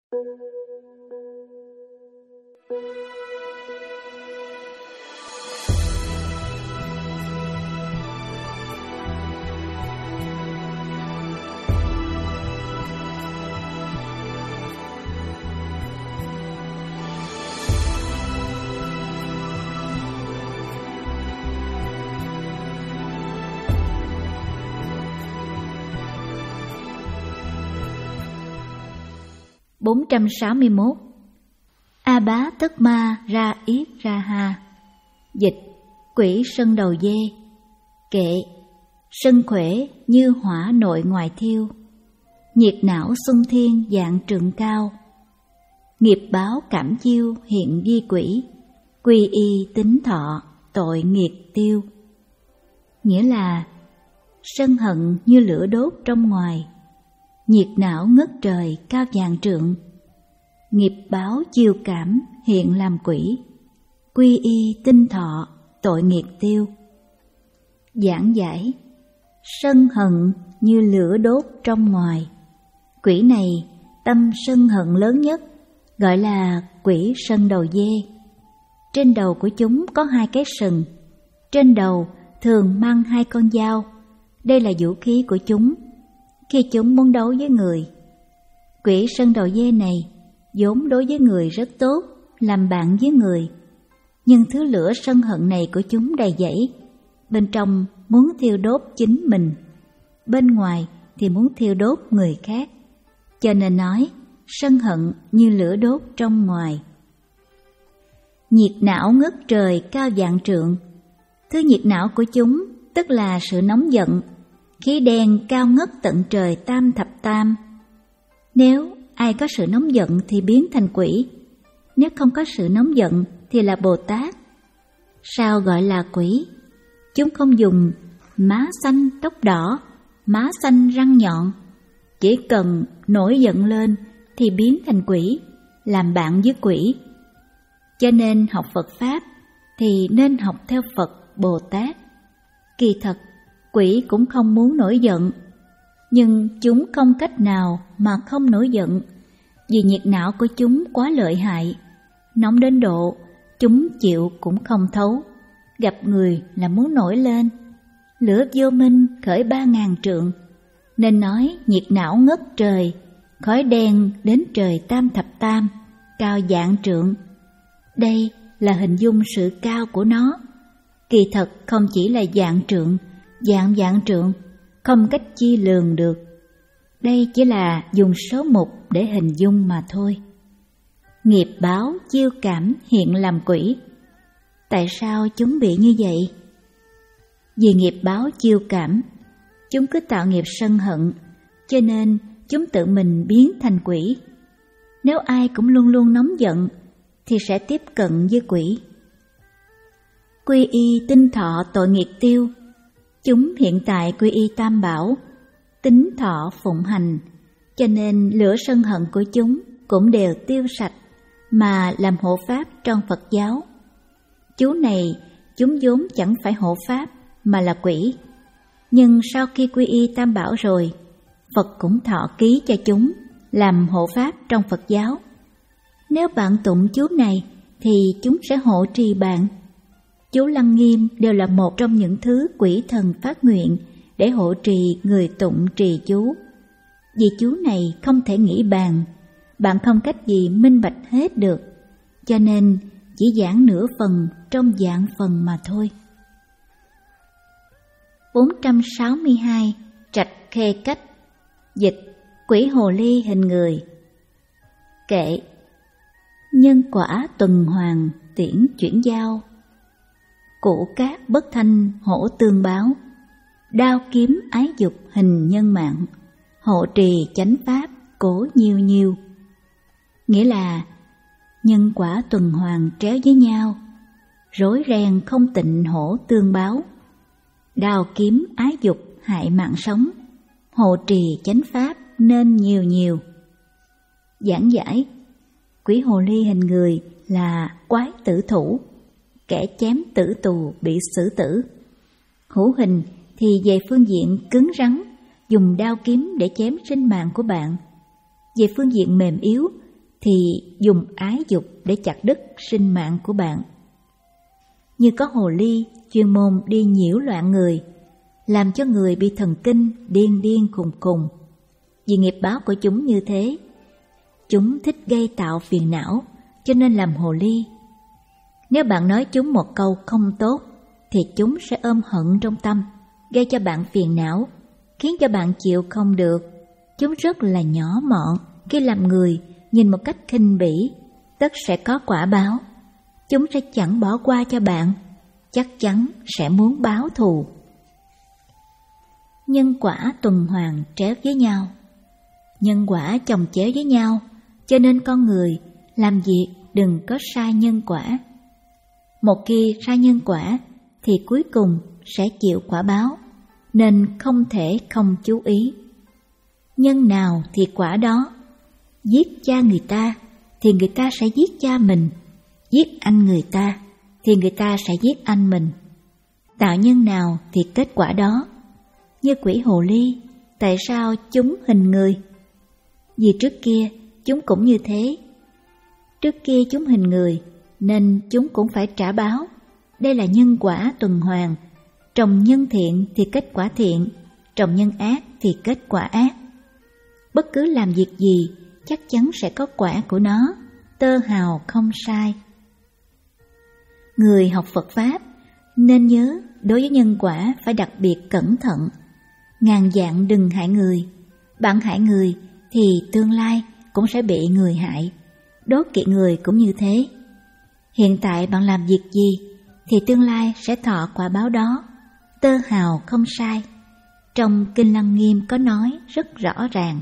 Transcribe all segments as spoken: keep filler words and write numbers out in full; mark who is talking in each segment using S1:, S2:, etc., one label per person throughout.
S1: bốn trăm sáu mươi mốt. A Bá Tất Ma Ra Yết Ra Ha. Dịch: Quỷ sân đầu dê. Kệ: sân khỏe như hỏa nội ngoài thiêu, nhiệt não xung thiên dạng trượng cao. Nghiệp báo cảm chiêu hiện di quỷ, quy y tính thọ tội nghiệt tiêu. Nghĩa là sân hận như lửa đốt trong ngoài, nhiệt não ngất trời cao vạn trượng. Nghiệp báo chiêu cảm hiện làm quỷ, quy y tinh thọ tội nghiệt tiêu. Giảng giải: sân hận như lửa đốt trong ngoài. Quỷ này tâm sân hận lớn nhất, gọi là quỷ sân đầu dê. Trên đầu của chúng có hai cái sừng, trên đầu thường mang hai con dao. Đây là vũ khí của chúng khi chúng muốn đấu với người. Quỷ sân đầu dê này vốn đối với người rất tốt, làm bạn với người. Nhưng thứ lửa sân hận này của chúng đầy dẫy, bên trong muốn thiêu đốt chính mình, bên ngoài thì muốn thiêu đốt người khác. Cho nên nói sân hận như lửa đốt trong ngoài. Nhiệt não ngất trời cao vạn trượng. Thứ nhiệt não của chúng tức là sự nóng giận, khí đen cao ngất tận trời tam thập tam. Nếu ai có sự nóng giận thì biến thành quỷ, nếu không có sự nóng giận thì là Bồ Tát. Sao gọi là quỷ? Chúng không dùng má xanh tóc đỏ, má xanh răng nhọn. Chỉ cần nổi giận lên thì biến thành quỷ, làm bạn với quỷ. Cho nên học Phật Pháp thì nên học theo Phật Bồ Tát. Kỳ thật quỷ cũng không muốn nổi giận, nhưng chúng không cách nào mà không nổi giận, vì nhiệt não của chúng quá lợi hại, nóng đến độ chúng chịu cũng không thấu, gặp người là muốn nổi lên. Lửa vô minh khởi ba ngàn trượng, nên nói nhiệt não ngất trời, khói đen đến trời tam thập tam, cao vạn trượng. Đây là hình dung sự cao của nó. Kỳ thật không chỉ là vạn trượng, vạn vạn trượng, không cách chi lường được. Đây chỉ là dùng số mục để hình dung mà thôi. Nghiệp báo chiêu cảm hiện làm quỷ. Tại sao chúng bị như vậy? Vì nghiệp báo chiêu cảm, chúng cứ tạo nghiệp sân hận, cho nên chúng tự mình biến thành quỷ. Nếu ai cũng luôn luôn nóng giận thì sẽ tiếp cận với quỷ. Quy y tinh thọ tội nghiệp tiêu. Chúng hiện tại quy y tam bảo, tính thọ phụng hành, cho nên lửa sân hận của chúng cũng đều tiêu sạch mà làm hộ pháp trong Phật giáo. Chú này chúng vốn chẳng phải hộ pháp mà là quỷ, nhưng sau khi quy y tam bảo rồi, Phật cũng thọ ký cho chúng làm hộ pháp trong Phật giáo. Nếu bạn tụng chú này thì chúng sẽ hộ trì bạn. Chú Lăng Nghiêm đều là một trong những thứ quỷ thần phát nguyện để hộ trì người tụng trì chú. Vì chú này không thể nghĩ bàn, bạn không cách gì minh bạch hết được, cho nên chỉ giảng nửa phần trong vạn phần mà thôi. bốn trăm sáu mươi hai. Trạch Khê Cách. Dịch: Quỷ hồ ly hình người. Kệ: nhân quả tuần hoàn tiễn chuyển giao, củ cát bất thanh hổ tương báo, đao kiếm ái dục hình nhân mạng, hộ trì chánh pháp cố nhiêu nhiêu. Nghĩa là nhân quả tuần hoàn tréo với nhau, rối ren không tịnh hổ tương báo, đao kiếm ái dục hại mạng sống, hộ trì chánh pháp nên nhiều nhiều. Giảng giải: quỷ hồ ly hình người là quái tử thủ, kẻ chém tử tù bị xử tử. Hữu hình thì về phương diện cứng rắn, dùng đao kiếm để chém sinh mạng của bạn. Về phương diện mềm yếu thì dùng ái dục để chặt đứt sinh mạng của bạn. Như có hồ ly chuyên môn đi nhiễu loạn người, làm cho người bị thần kinh điên điên khùng khùng. Vì nghiệp báo của chúng như thế, chúng thích gây tạo phiền não, cho nên làm hồ ly. Nếu bạn nói chúng một câu không tốt, thì chúng sẽ ôm hận trong tâm, gây cho bạn phiền não, khiến cho bạn chịu không được. Chúng rất là nhỏ mọn, khi làm người nhìn một cách khinh bỉ, tất sẽ có quả báo. Chúng sẽ chẳng bỏ qua cho bạn, chắc chắn sẽ muốn báo thù. Nhân quả tuần hoàn tréo với nhau, nhân quả chồng chéo với nhau, cho nên con người làm việc đừng có sai nhân quả. Một khi sai nhân quả thì cuối cùng sẽ chịu quả báo, nên không thể không chú ý. Nhân nào thì quả đó. Giết cha người ta thì người ta sẽ giết cha mình, giết anh người ta thì người ta sẽ giết anh mình. Tạo nhân nào thì kết quả đó. Như quỷ hồ ly, tại sao chúng hình người? Vì trước kia chúng cũng như thế. Trước kia chúng hình người, nên chúng cũng phải trả báo. Đây là nhân quả tuần hoàn. Trồng nhân thiện thì kết quả thiện, trồng nhân ác thì kết quả ác. Bất cứ làm việc gì chắc chắn sẽ có quả của nó, tơ hào không sai. Người học Phật Pháp nên nhớ đối với nhân quả phải đặc biệt cẩn thận. Ngàn vạn đừng hại người. Bạn hại người thì tương lai cũng sẽ bị người hại. Đố kỵ người cũng như thế. Hiện tại bạn làm việc gì thì tương lai sẽ thọ quả báo đó, tơ hào không sai. Trong Kinh Lăng Nghiêm có nói rất rõ ràng.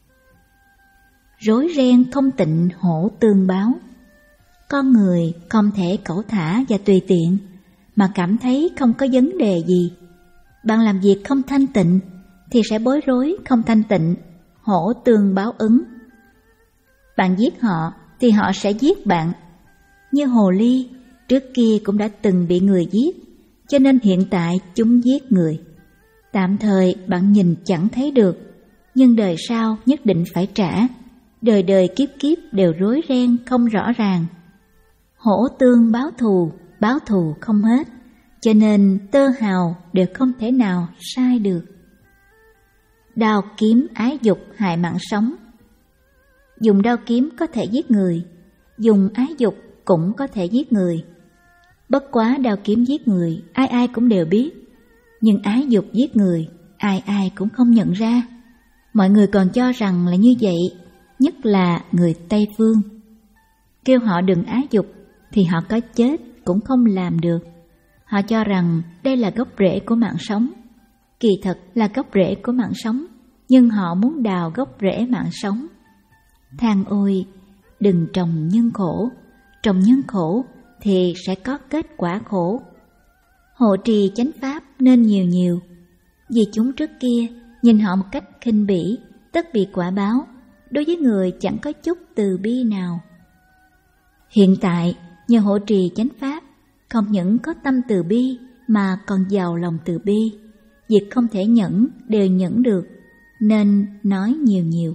S1: Rối ren không tịnh hổ tương báo. Con người không thể cẩu thả và tùy tiện mà cảm thấy không có vấn đề gì. Bạn làm việc không thanh tịnh thì sẽ bối rối không thanh tịnh, hổ tương báo ứng. Bạn giết họ thì họ sẽ giết bạn. Như hồ ly trước kia cũng đã từng bị người giết, cho nên hiện tại chúng giết người. Tạm thời bạn nhìn chẳng thấy được, nhưng đời sau nhất định phải trả. Đời đời kiếp kiếp đều rối ren không rõ ràng. Hổ tương báo thù, báo thù không hết, cho nên tơ hào đều không thể nào sai được. Đao kiếm ái dục hại mạng sống. Dùng đao kiếm có thể giết người, dùng ái dục cũng có thể giết người. Bất quá đao kiếm giết người ai ai cũng đều biết, nhưng ái dục giết người ai ai cũng không nhận ra. Mọi người còn cho rằng là như vậy, nhất là người Tây Phương. Kêu họ đừng ái dục thì họ có chết cũng không làm được. Họ cho rằng đây là gốc rễ của mạng sống. Kỳ thật là gốc rễ của mạng sống, nhưng họ muốn đào gốc rễ mạng sống. Than ôi, đừng trồng nhân khổ, trồng nhân khổ thì sẽ có kết quả khổ. Hộ trì chánh pháp nên nhiều nhiều, vì chúng trước kia nhìn họ một cách khinh bỉ, tất bị quả báo. Đối với người chẳng có chút từ bi nào. Hiện tại nhờ hộ trì chánh pháp, không những có tâm từ bi mà còn giàu lòng từ bi. Việc không thể nhẫn đều nhẫn được, nên nói nhiều nhiều.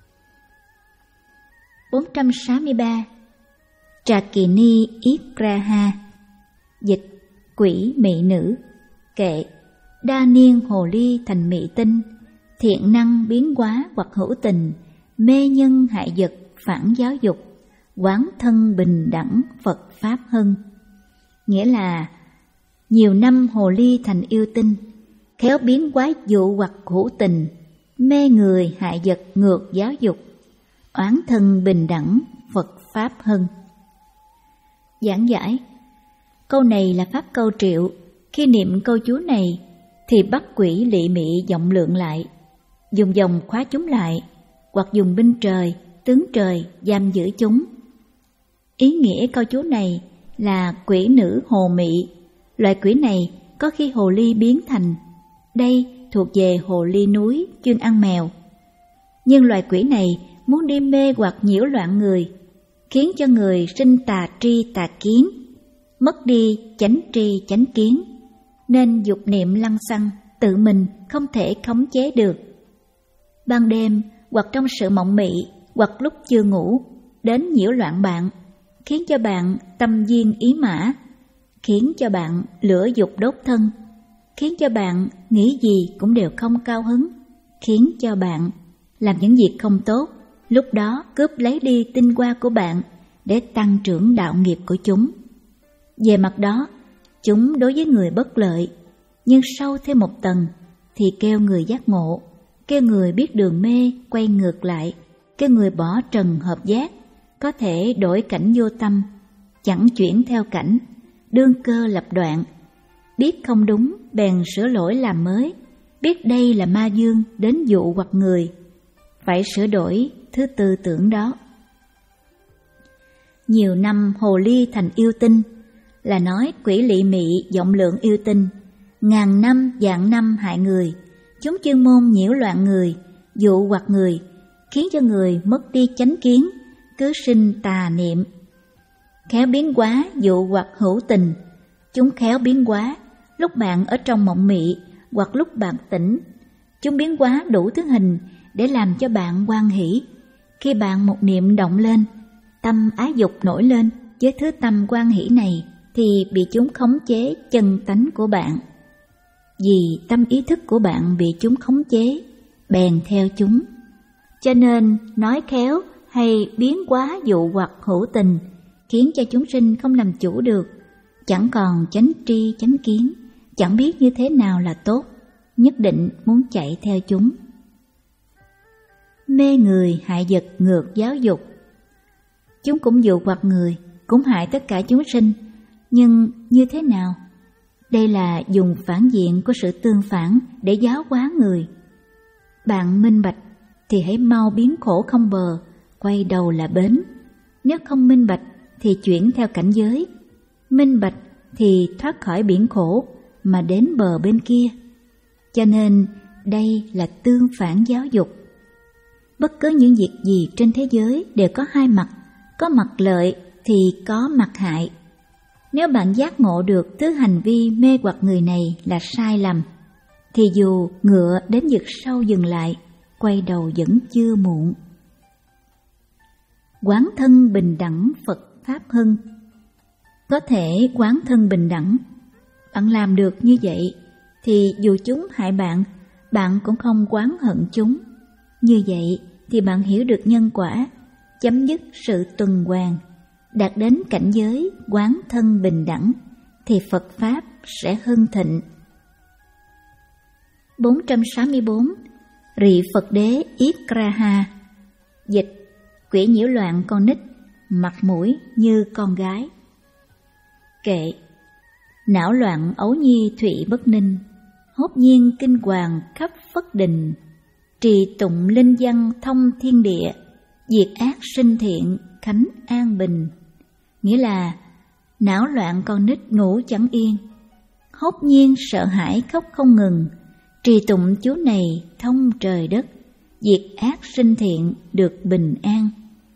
S1: bốn trăm sáu mươi ba. Trà Kỳ Ni Ipraha. Dịch quỷ mị nữ. Kệ đa niên hồ ly thành mị tinh, thiện năng biến hóa hoặc hữu tình, mê nhân hại vật phản giáo dục, quán thân bình đẳng Phật Pháp hân. Nghĩa là nhiều năm hồ ly thành yêu tinh, khéo biến quái dụ hoặc hữu tình, mê người hại vật ngược giáo dục, oán thân bình đẳng Phật Pháp hân. Giảng giải. Câu này là pháp câu triệu. Khi niệm câu chú này thì bắt quỷ lị mị vọng lượng lại, dùng vòng khóa chúng lại, hoặc dùng binh trời, tướng trời giam giữ chúng. Ý nghĩa câu chú này là quỷ nữ hồ mị. Loại quỷ này có khi hồ ly biến thành. Đây thuộc về hồ ly núi chuyên ăn mèo. Nhưng loại quỷ này muốn đi mê hoặc nhiễu loạn người, khiến cho người sinh tà tri tà kiến, mất đi chánh tri chánh kiến, nên dục niệm lăng xăng, tự mình không thể khống chế được. Ban đêm hoặc trong sự mộng mị, hoặc lúc chưa ngủ, đến nhiễu loạn bạn, khiến cho bạn tâm viên ý mã, khiến cho bạn lửa dục đốt thân, khiến cho bạn nghĩ gì cũng đều không cao hứng, khiến cho bạn làm những việc không tốt, lúc đó cướp lấy đi tinh hoa của bạn để tăng trưởng đạo nghiệp của chúng. Về mặt đó, chúng đối với người bất lợi, nhưng sâu thêm một tầng thì kêu người giác ngộ, kêu người biết đường mê quay ngược lại, kêu người bỏ trần hợp giác, có thể đổi cảnh vô tâm, chẳng chuyển theo cảnh, đương cơ lập đoạn, biết không đúng bèn sửa lỗi làm mới, biết đây là ma dương đến dụ hoặc người, phải sửa đổi thứ tư tưởng đó. Nhiều năm hồ ly thành yêu tinh, là nói quỷ lỵ mị vọng lượng yêu tinh, ngàn năm vạn năm hại người, chúng chuyên môn nhiễu loạn người, dụ hoặc người, khiến cho người mất đi chánh kiến, cứ sinh tà niệm. Khéo biến hóa dụ hoặc hữu tình, chúng khéo biến hóa lúc bạn ở trong mộng mị hoặc lúc bạn tỉnh. Chúng biến hóa đủ thứ hình để làm cho bạn hoan hỷ. Khi bạn một niệm động lên, tâm ái dục nổi lên với thứ tâm hoan hỷ này, thì bị chúng khống chế chân tánh của bạn. Vì tâm ý thức của bạn bị chúng khống chế, bèn theo chúng. Cho nên nói khéo hay biến hóa dụ hoặc hữu tình, khiến cho chúng sinh không làm chủ được, chẳng còn chánh tri chánh kiến, chẳng biết như thế nào là tốt, nhất định muốn chạy theo chúng. Mê người hại vật ngược giáo dục. Chúng cũng dụ hoặc người, cũng hại tất cả chúng sinh, nhưng như thế nào? Đây là dùng phản diện của sự tương phản để giáo hóa người. Bạn minh bạch thì hãy mau biến khổ không bờ, quay đầu là bến. Nếu không minh bạch thì chuyển theo cảnh giới, minh bạch thì thoát khỏi biển khổ mà đến bờ bên kia. Cho nên đây là tương phản giáo dục. Bất cứ những việc gì trên thế giới đều có hai mặt, có mặt lợi thì có mặt hại. Nếu bạn giác ngộ được thứ hành vi mê hoặc người này là sai lầm, thì dù ngựa đến vực sâu dừng lại, quay đầu vẫn chưa muộn. Quán thân bình đẳng Phật Pháp hưng. Có thể quán thân bình đẳng, bạn làm được như vậy thì dù chúng hại bạn, bạn cũng không oán hận chúng. Như vậy thì bạn hiểu được nhân quả, chấm dứt sự tuần hoàn, đạt đến cảnh giới quán thân bình đẳng, thì Phật Pháp sẽ hưng thịnh. bốn trăm sáu mươi bốn. Rị Phật Đế Yết Raha. Dịch: quỷ nhiễu loạn con nít, mặt mũi như con gái. Kệ: não loạn ấu nhi thụy bất ninh, hốt nhiên kinh hoàng khắp phất đình. Trì tụng linh văn thông thiên địa, diệt ác sinh thiện khánh an bình. Nghĩa là não loạn con nít ngủ chẳng yên, hốt nhiên sợ hãi khóc không ngừng. Trì tụng chú này thông trời đất, diệt ác sinh thiện được bình an.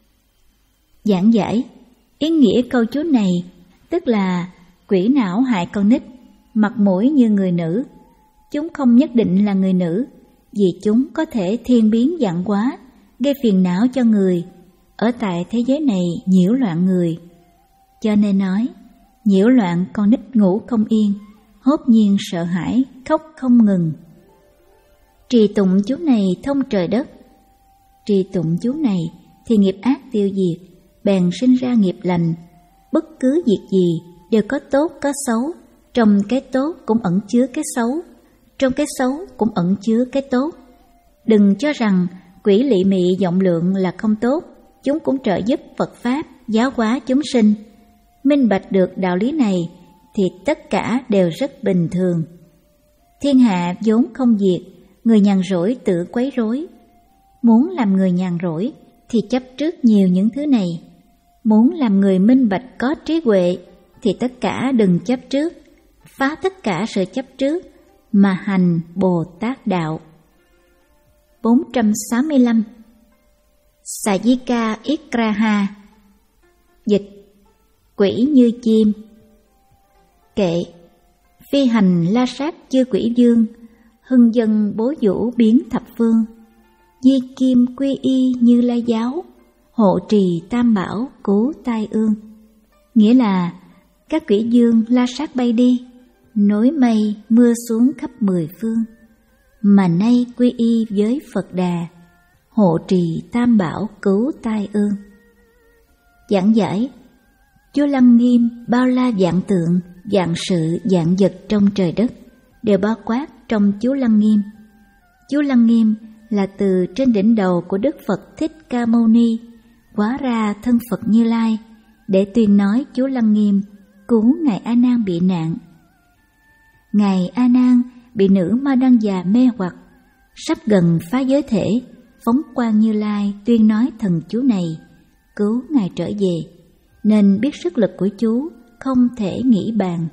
S1: Giảng giải: ý nghĩa câu chú này tức là quỷ não hại con nít, mặt mũi như người nữ. Chúng không nhất định là người nữ, vì chúng có thể thiên biến vạn hóa, gây phiền não cho người, ở tại thế giới này nhiễu loạn người. Cho nên nói, nhiễu loạn con nít ngủ không yên, hốt nhiên sợ hãi, khóc không ngừng. Trì tụng chú này thông trời đất. Trì tụng chú này thì nghiệp ác tiêu diệt, bèn sinh ra nghiệp lành. Bất cứ việc gì đều có tốt có xấu, trong cái tốt cũng ẩn chứa cái xấu, trong cái xấu cũng ẩn chứa cái tốt. Đừng cho rằng quỷ lỵ mị vọng lượng là không tốt, chúng cũng trợ giúp Phật Pháp giáo hóa chúng sinh. Minh bạch được đạo lý này thì tất cả đều rất bình thường. Thiên hạ vốn không diệt, người nhàn rỗi tự quấy rối. Muốn làm người nhàn rỗi thì chấp trước nhiều những thứ này. Muốn làm người minh bạch có trí huệ thì tất cả đừng chấp trước, phá tất cả sự chấp trước mà hành Bồ Tát đạo. bốn trăm sáu mươi lăm. Sajika Ikraha. Dịch: quỷ như chim. Kệ: phi hành la sát chư quỷ dương, hưng dân bố vũ biến thập phương. Di kim quy y như lai giáo, hộ trì tam bảo cứu tai ương. Nghĩa là các quỷ dương la sát bay đi, nối mây mưa xuống khắp mười phương, mà nay quy y với Phật Đà, hộ trì tam bảo cứu tai ương. Giảng giải: Chúa Lăng Nghiêm bao la vạn tượng, vạn sự, vạn vật trong trời đất đều bao quát trong Chúa Lăng Nghiêm. Chúa Lăng Nghiêm là từ trên đỉnh đầu của Đức Phật Thích Ca Mâu Ni hóa ra thân Phật Như Lai để tuyên nói Chúa Lăng Nghiêm cứu ngài A Nan bị nạn. Ngài A Nan bị nữ ma đăng già mê hoặc, sắp gần phá giới thể, phóng quang Như Lai tuyên nói thần chú này cứu ngài trở về, nên biết sức lực của chú không thể nghĩ bàn.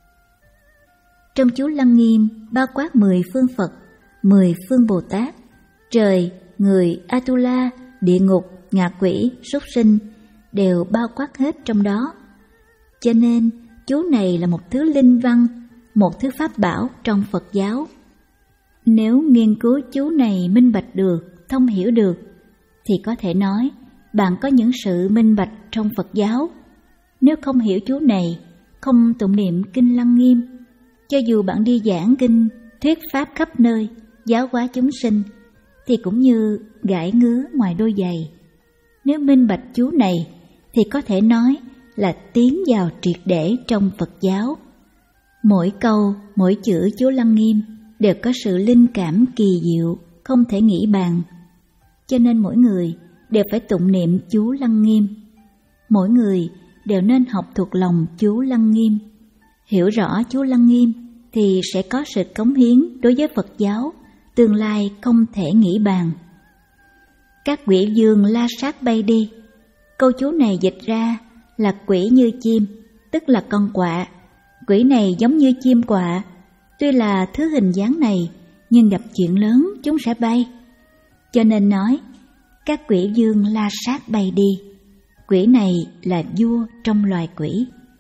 S1: Trong chú Lăng Nghiêm bao quát mười phương Phật, mười phương Bồ Tát, trời, người, Atula, địa ngục, ngạ quỷ, súc sinh đều bao quát hết trong đó. Cho nên chú này là một thứ linh văn, một thứ pháp bảo trong Phật giáo. Nếu nghiên cứu chú này minh bạch được, thông hiểu được, thì có thể nói bạn có những sự minh bạch trong Phật giáo. Nếu không hiểu chú này, không tụng niệm kinh Lăng Nghiêm, cho dù bạn đi giảng kinh, thuyết pháp khắp nơi, giáo hóa chúng sinh, thì cũng như gãi ngứa ngoài đôi giày. Nếu minh bạch chú này, thì có thể nói là tiến vào triệt để trong Phật giáo. Mỗi câu, mỗi chữ chú Lăng Nghiêm đều có sự linh cảm kỳ diệu, không thể nghĩ bàn. Cho nên mỗi người đều phải tụng niệm chú Lăng Nghiêm. Mỗi người đều nên học thuộc lòng chú Lăng Nghiêm. Hiểu rõ chú Lăng Nghiêm thì sẽ có sự cống hiến đối với Phật giáo, tương lai không thể nghĩ bàn. Các quỷ dương la sát bay đi. Câu chú này dịch ra là quỷ như chim, tức là con quạ. Quỷ này giống như chim quạ, tuy là thứ hình dáng này, nhưng gặp chuyện lớn chúng sẽ bay. Cho nên nói, các quỷ dương la sát bay đi. Quỷ này là vua trong loài quỷ.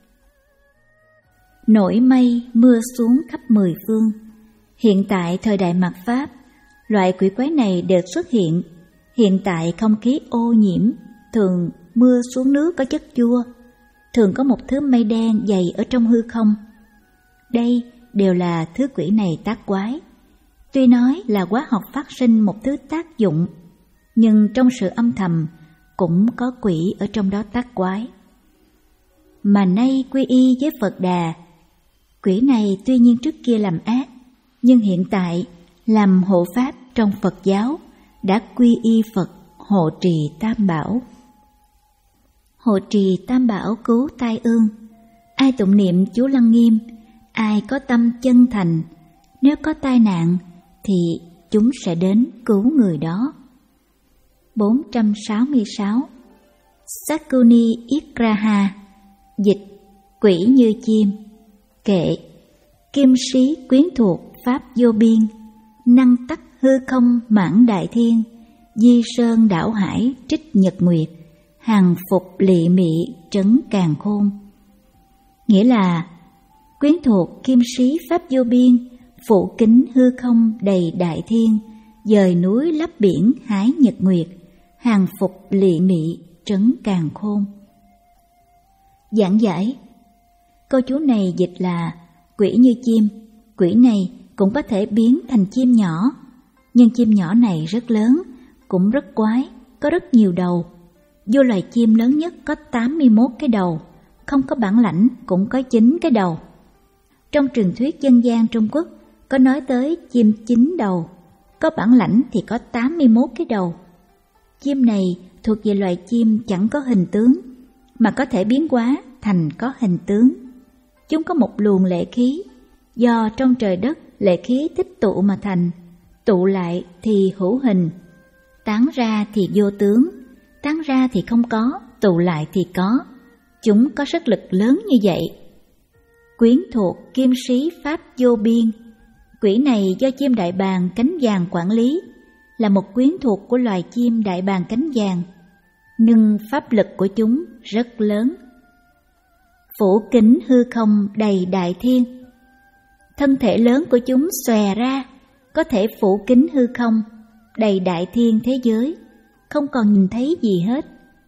S1: Nổi mây mưa xuống khắp mười phương. Hiện tại thời đại mạt Pháp, loại quỷ quái này đều xuất hiện. Hiện tại không khí ô nhiễm, thường mưa xuống nước có chất chua, thường có một thứ mây đen dày ở trong hư không. Đây đều là thứ quỷ này tác quái. Tuy nói là hóa học phát sinh một thứ tác dụng, nhưng trong sự âm thầm cũng có quỷ ở trong đó tác quái. Mà nay quy y với Phật Đà, quỷ này tuy nhiên trước kia làm ác, nhưng hiện tại làm hộ pháp trong Phật giáo, đã quy y Phật, hộ trì tam bảo. Hộ trì tam bảo cứu tai ương. Ai tụng niệm chú Lăng Nghiêm, ai có tâm chân thành, nếu có tai nạn thì chúng sẽ đến cứu người đó. bốn trăm sáu mươi sáu. Sakuni Ikraha, dịch quỷ như chim. Kệ: kim sĩ quyến thuộc pháp vô biên, năng tắc hư không mãn đại thiên, di sơn đảo hải trích nhật nguyệt, hàng phục lị mị trấn càn khôn. Nghĩa là quyến thuộc kim sĩ pháp vô biên, phủ kính hư không đầy đại thiên, dời núi lấp biển hái nhật nguyệt, hàng phục lị mị trấn càn khôn. Giảng giải: câu chú này dịch là quỷ như chim. Quỷ này cũng có thể biến thành chim nhỏ, nhưng chim nhỏ này rất lớn, cũng rất quái, có rất nhiều đầu. Vô loài chim lớn nhất có tám mươi mốt cái đầu, không có bản lãnh cũng có chín cái đầu. Trong truyền thuyết dân gian Trung Quốc có nói tới chim chín đầu, có bản lãnh thì có tám mươi mốt cái đầu. Chim này thuộc về loài chim chẳng có hình tướng, mà có thể biến hóa thành có hình tướng. Chúng có một luồng lệ khí, do trong trời đất lệ khí tích tụ mà thành, tụ lại thì hữu hình, tán ra thì vô tướng, tán ra thì không có, tụ lại thì có. Chúng có sức lực lớn như vậy. Quyến thuộc kim sĩ pháp vô biên. Quỷ này do chim đại bàng cánh vàng quản lý, là một quyến thuộc của loài chim đại bàng cánh vàng, nhưng pháp lực của chúng rất lớn. Phủ kính hư không đầy đại thiên. Thân thể lớn của chúng xòe ra, có thể phủ kính hư không, đầy đại thiên thế giới, không còn nhìn thấy gì hết,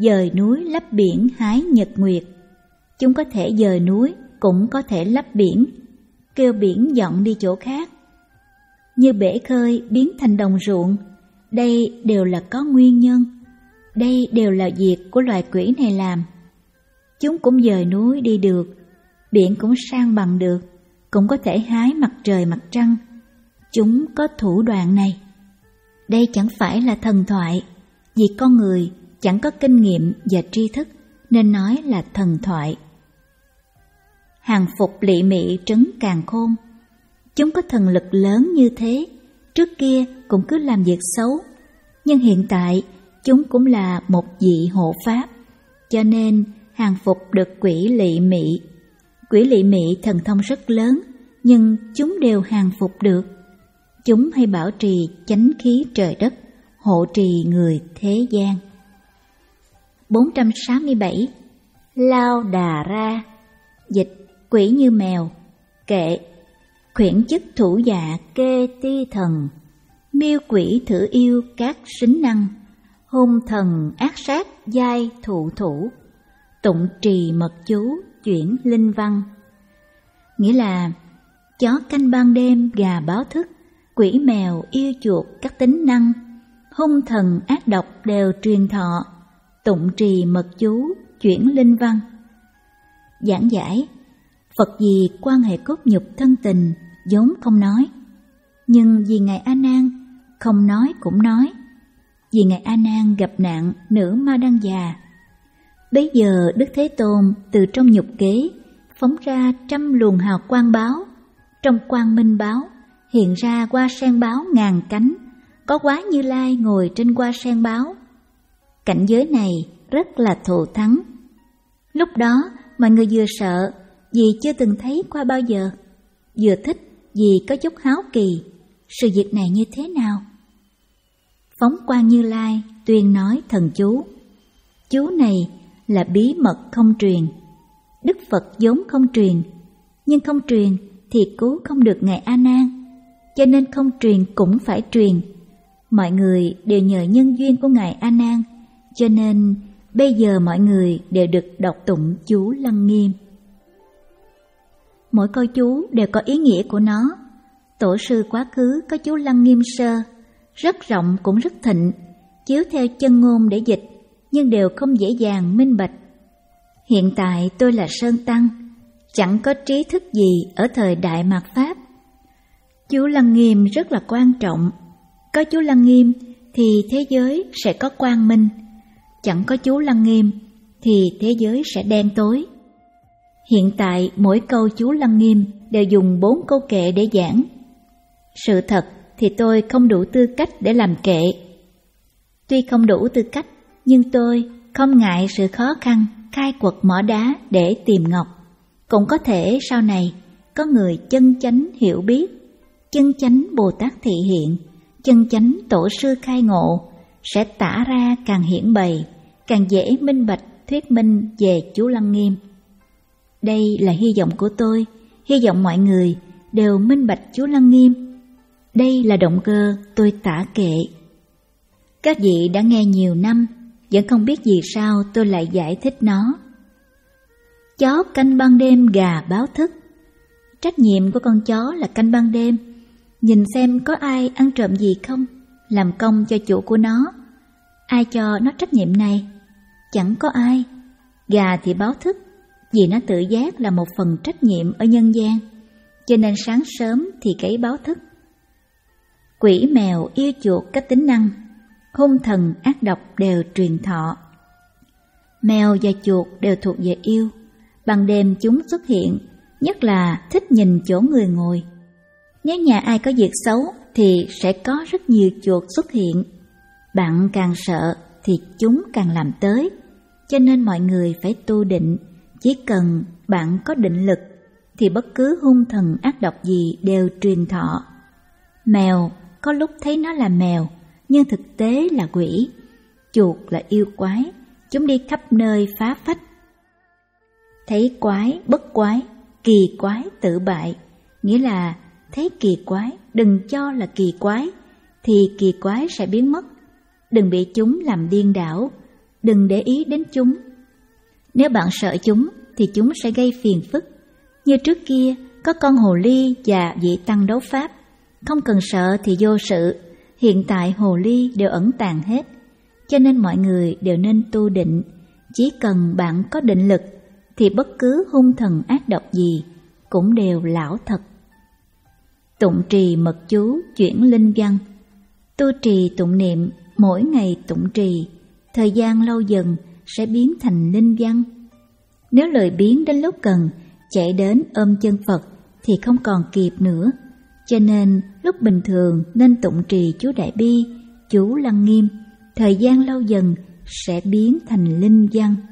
S1: dời núi lấp biển hái nhật nguyệt. Chúng có thể dời núi, cũng có thể lấp biển, kêu biển dọn đi chỗ khác. Như bể khơi biến thành đồng ruộng, đây đều là có nguyên nhân. Đây đều là việc của loài quỷ này làm. Chúng cũng dời núi đi được, biển cũng san bằng được, cũng có thể hái mặt trời mặt trăng. Chúng có thủ đoạn này. Đây chẳng phải là thần thoại, vì con người chẳng có kinh nghiệm và tri thức nên nói là thần thoại. Hàng phục lỵ mị trấn càn khôn. Chúng có thần lực lớn như thế, trước kia cũng cứ làm việc xấu, nhưng hiện tại chúng cũng là một vị hộ pháp, cho nên hàng phục được quỷ lỵ mị. Quỷ lỵ mị thần thông rất lớn, nhưng chúng đều hàng phục được. Chúng hay bảo trì chánh khí trời đất, hộ trì người thế gian. bốn trăm sáu mươi bảy. Lao đà ra. Dịch quỷ như mèo. Kệ. Khuyển chức thủ dạ kê ti thần. Miêu quỷ thử yêu các sính năng. Hung thần ác sát giai thụ thủ. Tụng trì mật chú chuyển linh văn. Nghĩa là chó canh ban đêm gà báo thức, quỷ mèo yêu chuột các tính năng, hung thần ác độc đều truyền thọ, tụng trì mật chú chuyển linh văn. Giảng giải: Phật vì quan hệ cốt nhục thân tình vốn không nói, nhưng vì Ngài A Nan không nói cũng nói. Vì Ngài A Nan gặp nạn nữ ma đăng già, bấy giờ Đức Thế Tôn từ trong nhục kế phóng ra trăm luồng hào quang báo. Trong quang minh báo hiện ra hoa sen báo ngàn cánh, có Quá Như Lai ngồi trên hoa sen báo. Cảnh giới này rất là thù thắng. Lúc đó mọi người vừa sợ vì chưa từng thấy qua bao giờ, vừa thích vì có chút háo kỳ sự việc này như thế nào. Phóng quang Như Lai tuyên nói thần chú. Chú này là bí mật không truyền. Đức Phật vốn không truyền, nhưng không truyền thì cứu không được Ngài A Nan, cho nên không truyền cũng phải truyền. Mọi người đều nhờ nhân duyên của Ngài A Nan, cho nên bây giờ mọi người đều được đọc tụng chú Lăng Nghiêm. Mỗi câu chú đều có ý nghĩa của nó. Tổ sư quá khứ có chú Lăng Nghiêm sơ, rất rộng cũng rất thịnh, chiếu theo chân ngôn để dịch, nhưng đều không dễ dàng minh bạch. Hiện tại tôi là Sơn Tăng, chẳng có trí thức gì ở thời Đại Mạt Pháp. Chú Lăng Nghiêm rất là quan trọng. Có chú Lăng Nghiêm thì thế giới sẽ có quang minh, chẳng có chú Lăng Nghiêm thì thế giới sẽ đen tối. Hiện tại mỗi câu chú Lăng Nghiêm đều dùng bốn câu kệ để giảng. Sự thật thì tôi không đủ tư cách để làm kệ. Tuy không đủ tư cách, nhưng tôi không ngại sự khó khăn khai quật mỏ đá để tìm ngọc. Cũng có thể sau này có người chân chánh hiểu biết, chân chánh Bồ Tát thị hiện, chân chánh tổ sư khai ngộ, sẽ tả ra càng hiển bày, càng dễ minh bạch thuyết minh về chú Lăng Nghiêm. Đây là hy vọng của tôi, hy vọng mọi người đều minh bạch chú Lăng Nghiêm. Đây là động cơ tôi tả kệ. Các vị đã nghe nhiều năm, vẫn không biết vì sao tôi lại giải thích nó. Chó canh ban đêm gà báo thức. Trách nhiệm của con chó là canh ban đêm, nhìn xem có ai ăn trộm gì không, làm công cho chủ của nó. Ai cho nó trách nhiệm này? Chẳng có ai. Gà thì báo thức, vì nó tự giác là một phần trách nhiệm ở nhân gian, cho nên sáng sớm thì cấy báo thức. Quỷ mèo yêu chuột các tính năng, hung thần ác độc đều truyền thọ. Mèo và chuột đều thuộc về yêu. Ban đêm chúng xuất hiện, nhất là thích nhìn chỗ người ngồi. Nếu nhà ai có việc xấu thì sẽ có rất nhiều chuột xuất hiện. Bạn càng sợ thì chúng càng làm tới, cho nên mọi người phải tu định. Chỉ cần bạn có định lực thì bất cứ hung thần ác độc gì đều truyền thọ. Mèo có lúc thấy nó là mèo, nhưng thực tế là quỷ. Chuột là yêu quái, chúng đi khắp nơi phá phách. Thấy quái bất quái, kỳ quái tự bại, nghĩa là thấy kỳ quái đừng cho là kỳ quái, thì kỳ quái sẽ biến mất. Đừng bị chúng làm điên đảo, đừng để ý đến chúng. Nếu bạn sợ chúng thì chúng sẽ gây phiền phức. Như trước kia, có con hồ ly và vị tăng đấu pháp. Không cần sợ thì vô sự, hiện tại hồ ly đều ẩn tàng hết. Cho nên mọi người đều nên tu định. Chỉ cần bạn có định lực thì bất cứ hung thần ác độc gì cũng đều lão thật. Tụng trì mật chú chuyển linh văn. Tu trì tụng niệm, mỗi ngày tụng trì, thời gian lâu dần sẽ biến thành linh văn. Nếu lười biếng đến lúc cần chạy đến ôm chân Phật thì không còn kịp nữa. Cho nên lúc bình thường nên tụng trì chú Đại Bi, chú Lăng Nghiêm, thời gian lâu dần sẽ biến thành linh văn.